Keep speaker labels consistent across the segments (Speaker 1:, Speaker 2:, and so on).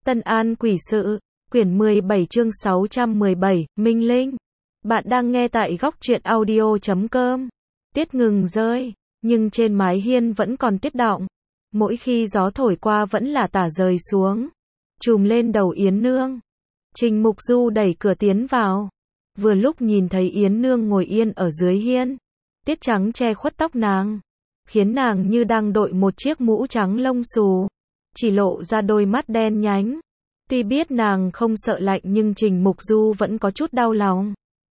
Speaker 1: Tân An Quỷ Sự, quyển 17 chương 617, Minh Linh. Bạn đang nghe tại góc truyện audio.com. Tuyết ngừng rơi, nhưng trên mái hiên vẫn còn tuyết đọng. Mỗi khi gió thổi qua vẫn là tả rơi xuống, trùm lên đầu Yến Nương. Trình Mục Du đẩy cửa tiến vào. Vừa lúc nhìn thấy Yến Nương ngồi yên ở dưới hiên. Tuyết trắng che khuất tóc nàng, khiến nàng như đang đội một chiếc mũ trắng lông xù, chỉ lộ ra đôi mắt đen nhánh. Tuy biết nàng không sợ lạnh nhưng Trình Mục Du vẫn có chút đau lòng.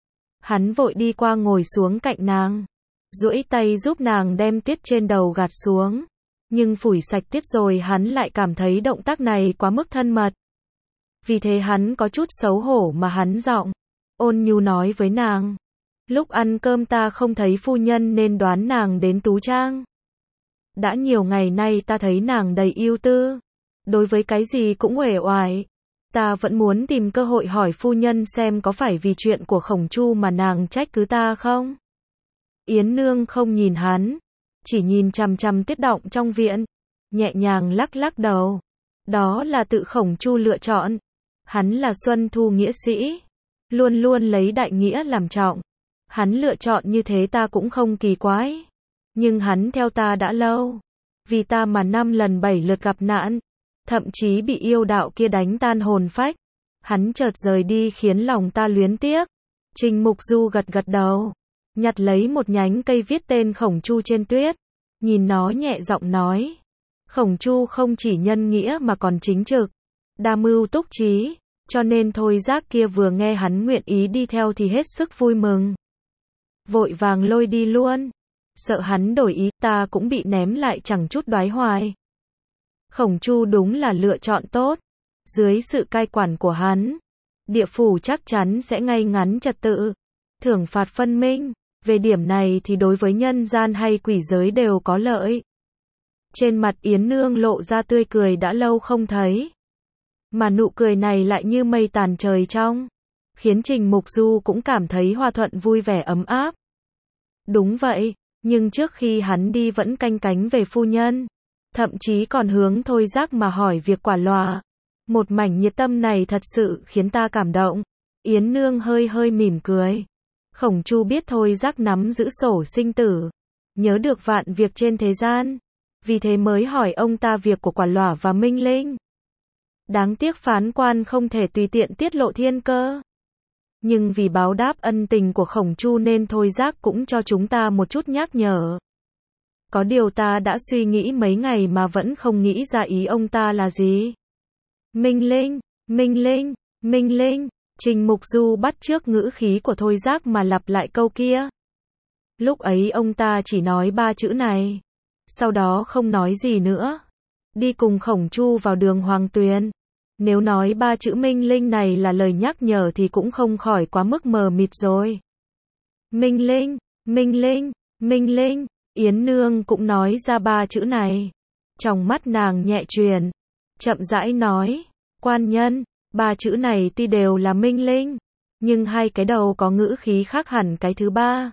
Speaker 1: Hắn vội đi qua ngồi xuống cạnh nàng, duỗi tay giúp nàng đem tuyết trên đầu gạt xuống. Nhưng phủi sạch tuyết rồi hắn lại cảm thấy động tác này quá mức thân mật. Vì thế hắn có chút xấu hổ mà hắn giọng ôn nhu nói với nàng. Lúc ăn cơm ta không thấy phu nhân nên đoán nàng đến Tú Trang. Đã nhiều ngày nay ta thấy nàng đầy ưu tư, đối với cái gì cũng uể oải. Ta vẫn muốn tìm cơ hội hỏi phu nhân xem có phải vì chuyện của Khổng Chu mà nàng trách cứ ta không? Yến Nương không nhìn hắn, chỉ nhìn chằm chằm tuyết động trong viện, nhẹ nhàng lắc lắc đầu. Đó là tự Khổng Chu lựa chọn. Hắn là Xuân Thu nghĩa sĩ, luôn luôn lấy đại nghĩa làm trọng. Hắn lựa chọn như thế ta cũng không kỳ quái. Nhưng hắn theo ta đã lâu, vì ta mà 5 lần 7 lượt gặp nạn, thậm chí bị yêu đạo kia đánh tan hồn phách. Hắn chợt rời đi khiến lòng ta luyến tiếc. Trình Mục Du gật gật đầu, nhặt lấy một nhánh cây viết tên Khổng Chu trên tuyết, nhìn nó nhẹ giọng nói. Khổng Chu không chỉ nhân nghĩa mà còn chính trực, đa mưu túc trí, cho nên Thôi Giác kia vừa nghe hắn nguyện ý đi theo thì hết sức vui mừng. Vội vàng lôi đi luôn, sợ hắn đổi ý, ta cũng bị ném lại chẳng chút đoái hoài. Khổng Chu đúng là lựa chọn tốt. Dưới sự cai quản của hắn, địa phủ chắc chắn sẽ ngay ngắn trật tự, thưởng phạt phân minh. Về điểm này thì đối với nhân gian hay quỷ giới đều có lợi. Trên mặt Yến Nương lộ ra tươi cười đã lâu không thấy, mà nụ cười này lại như mây tàn trời trong, khiến Trình Mục Du cũng cảm thấy hòa thuận vui vẻ ấm áp. Đúng vậy, nhưng trước khi hắn đi vẫn canh cánh về phu nhân, thậm chí còn hướng Thôi Giác mà hỏi việc quả lòa. Một mảnh nhiệt tâm này thật sự khiến ta cảm động. Yến Nương hơi hơi mỉm cười. Khổng Chu biết Thôi Giác nắm giữ sổ sinh tử, nhớ được vạn việc trên thế gian, vì thế mới hỏi ông ta việc của quả lòa và Minh Linh. Đáng tiếc phán quan không thể tùy tiện tiết lộ thiên cơ. Nhưng vì báo đáp ân tình của Khổng Chu nên Thôi Giác cũng cho chúng ta một chút nhắc nhở. Có điều ta đã suy nghĩ mấy ngày mà vẫn không nghĩ ra ý ông ta là gì. Minh Linh, Minh Linh, Minh Linh. Trình Mục Du bắt chước ngữ khí của Thôi Giác mà lặp lại câu kia. Lúc ấy ông ta chỉ nói 3 chữ này, sau đó không nói gì nữa. Đi cùng Khổng Chu vào đường Hoàng Tuyền. Nếu nói 3 chữ Minh Linh này là lời nhắc nhở thì cũng không khỏi quá mức mờ mịt rồi. Minh Linh, Minh Linh, Minh Linh. Yến Nương cũng nói ra 3 chữ này. Trong mắt nàng nhẹ chuyển, chậm rãi nói. Quan nhân, 3 chữ này tuy đều là Minh Linh, nhưng hai cái đầu có ngữ khí khác hẳn cái thứ ba.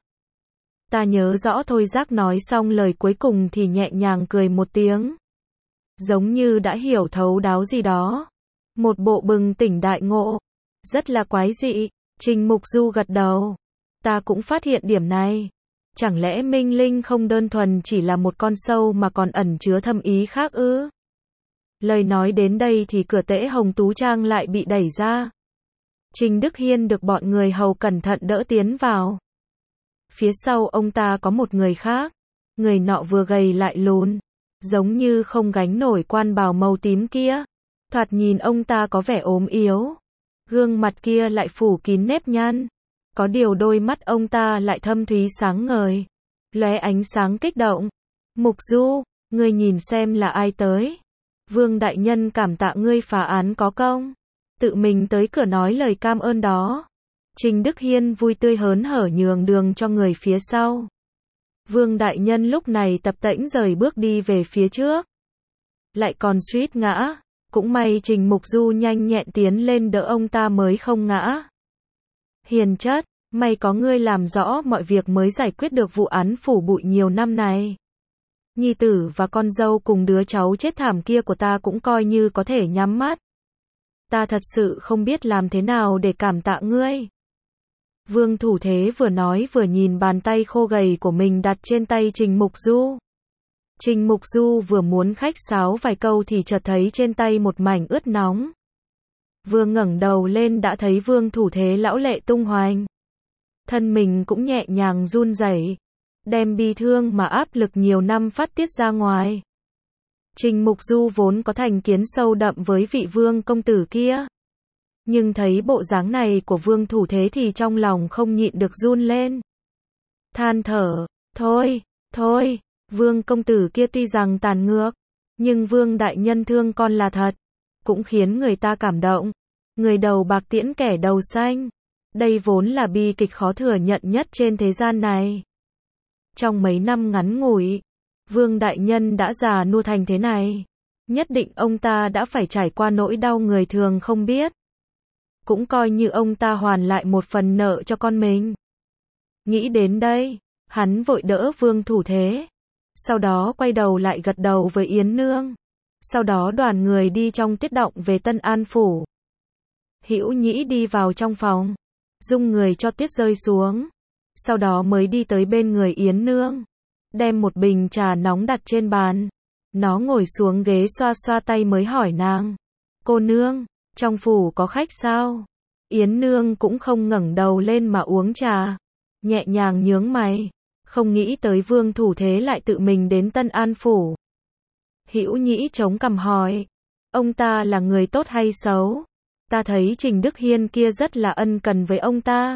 Speaker 1: Ta nhớ rõ. Thôi Giác nói xong lời cuối cùng thì nhẹ nhàng cười một tiếng, giống như đã hiểu thấu đáo gì đó. Một bộ bừng tỉnh đại ngộ, rất là quái dị. Trình Mục Du gật đầu. Ta cũng phát hiện điểm này. Chẳng lẽ Minh Linh không đơn thuần chỉ là một con sâu mà còn ẩn chứa thâm ý khác ư? Lời nói đến đây thì cửa tễ Hồng Tú Trang lại bị đẩy ra. Trình Đức Hiên được bọn người hầu cẩn thận đỡ tiến vào. Phía sau ông ta có một người khác. Người nọ vừa gầy lại lùn, giống như không gánh nổi quan bào màu tím kia. Thoạt nhìn ông ta có vẻ ốm yếu. Gương mặt kia lại phủ kín nếp nhăn. Có điều đôi mắt ông ta lại thâm thúy sáng ngời, lóe ánh sáng kích động. Mục Du, ngươi nhìn xem là ai tới. Vương đại nhân cảm tạ ngươi phá án có công, tự mình tới cửa nói lời cam ơn đó. Trình Đức Hiên vui tươi hớn hở nhường đường cho người phía sau. Vương đại nhân lúc này tập tễnh rời bước đi về phía trước, lại còn suýt ngã. Cũng may Trình Mục Du nhanh nhẹn tiến lên đỡ ông ta mới không ngã. Hiền chất, may có ngươi làm rõ mọi việc mới giải quyết được vụ án phủ bụi nhiều năm này. Nhi tử và con dâu cùng đứa cháu chết thảm kia của ta cũng coi như có thể nhắm mắt. ta thật sự không biết làm thế nào để cảm tạ ngươi. Vương Thủ Thế vừa nói vừa nhìn bàn tay khô gầy của mình đặt trên tay Trình Mục Du. Trình Mục Du vừa muốn khách sáo vài câu thì chợt thấy trên tay một mảnh ướt nóng. Vừa ngẩng đầu lên đã thấy Vương Thủ Thế lão lệ tung hoành. Thân mình cũng nhẹ nhàng run rẩy, đem bi thương mà áp lực nhiều năm phát tiết ra ngoài. Trình Mục Du vốn có thành kiến sâu đậm với vị Vương công tử kia. Nhưng thấy bộ dáng này của Vương Thủ Thế thì trong lòng không nhịn được run lên. Than thở, thôi, Vương công tử kia tuy rằng tàn ngược, nhưng Vương đại nhân thương con là thật, cũng khiến người ta cảm động. Người đầu bạc tiễn kẻ đầu xanh. Đây vốn là bi kịch khó thừa nhận nhất trên thế gian này. Trong mấy năm ngắn ngủi, Vương đại nhân đã già nua thành thế này. Nhất định ông ta đã phải trải qua nỗi đau người thường không biết. Cũng coi như ông ta hoàn lại một phần nợ cho con mình. Nghĩ đến đây, hắn vội đỡ Vương Thủ Thế. Sau đó quay đầu lại gật đầu với Yến Nương. Sau đó đoàn người đi trong tiết động về Tân An Phủ. Hữu Nhĩ đi vào trong phòng, dung người cho tuyết rơi xuống. Sau đó mới đi tới bên người Yến Nương, đem một bình trà nóng đặt trên bàn. Nó ngồi xuống ghế xoa xoa tay mới hỏi nàng. Cô nương, trong phủ có khách sao? Yến Nương cũng không ngẩng đầu lên mà uống trà, nhẹ nhàng nhướng mày, không nghĩ tới Vương Thủ Thế lại tự mình đến Tân An Phủ. Hữu Nhĩ chống cằm hỏi, ông ta là người tốt hay xấu? Ta thấy Trình Đức Hiên kia rất là ân cần với ông ta,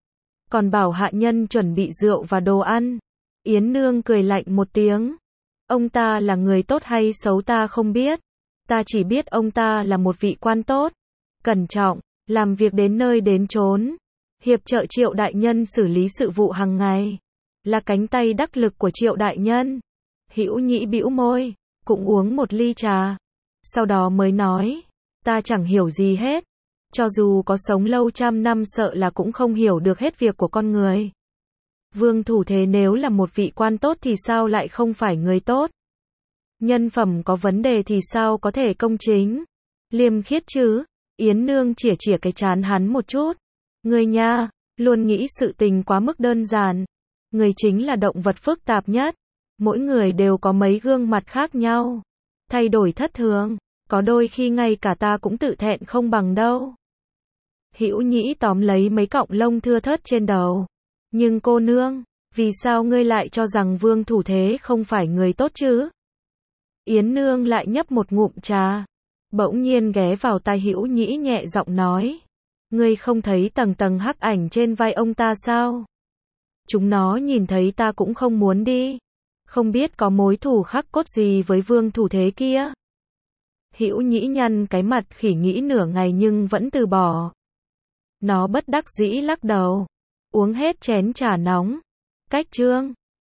Speaker 1: còn bảo hạ nhân chuẩn bị rượu và đồ ăn. Yến Nương cười lạnh một tiếng. Ông ta là người tốt hay xấu ta không biết. Ta chỉ biết ông ta là một vị quan tốt, cẩn trọng, làm việc đến nơi đến chốn, hiệp trợ Triệu đại nhân xử lý sự vụ hàng ngày, là cánh tay đắc lực của Triệu đại nhân. Hữu Nhĩ bĩu môi, cũng uống một ly trà, sau đó mới nói, ta chẳng hiểu gì hết, cho dù có sống lâu trăm năm sợ là cũng không hiểu được hết việc của con người. Vương Thủ Thế nếu là một vị quan tốt thì sao lại không phải người tốt? Nhân phẩm có vấn đề thì sao có thể công chính, liêm khiết chứ? Yến Nương chỉa chỉa cái trán hắn một chút. Người nha, luôn nghĩ sự tình quá mức đơn giản. Người chính là động vật phức tạp nhất. Mỗi người đều có mấy gương mặt khác nhau, thay đổi thất thường, có đôi khi ngay cả ta cũng tự thẹn không bằng đâu. Hữu Nhĩ tóm lấy mấy cọng lông thưa thớt trên đầu. Nhưng cô nương, vì sao ngươi lại cho rằng Vương Thủ Thế không phải người tốt chứ? Yến Nương lại nhấp một ngụm trà, bỗng nhiên ghé vào tai Hữu Nhĩ nhẹ giọng nói, ngươi không thấy tầng tầng hắc ảnh trên vai ông ta sao? Chúng nó nhìn thấy ta cũng không muốn đi, không biết có mối thù khắc cốt gì với Vương Thủ Thế kia. Hữu Nhĩ nhăn cái mặt khỉ nghĩ nửa ngày nhưng vẫn từ bỏ. Nó bất đắc dĩ lắc đầu, uống hết chén trà nóng. Cách chương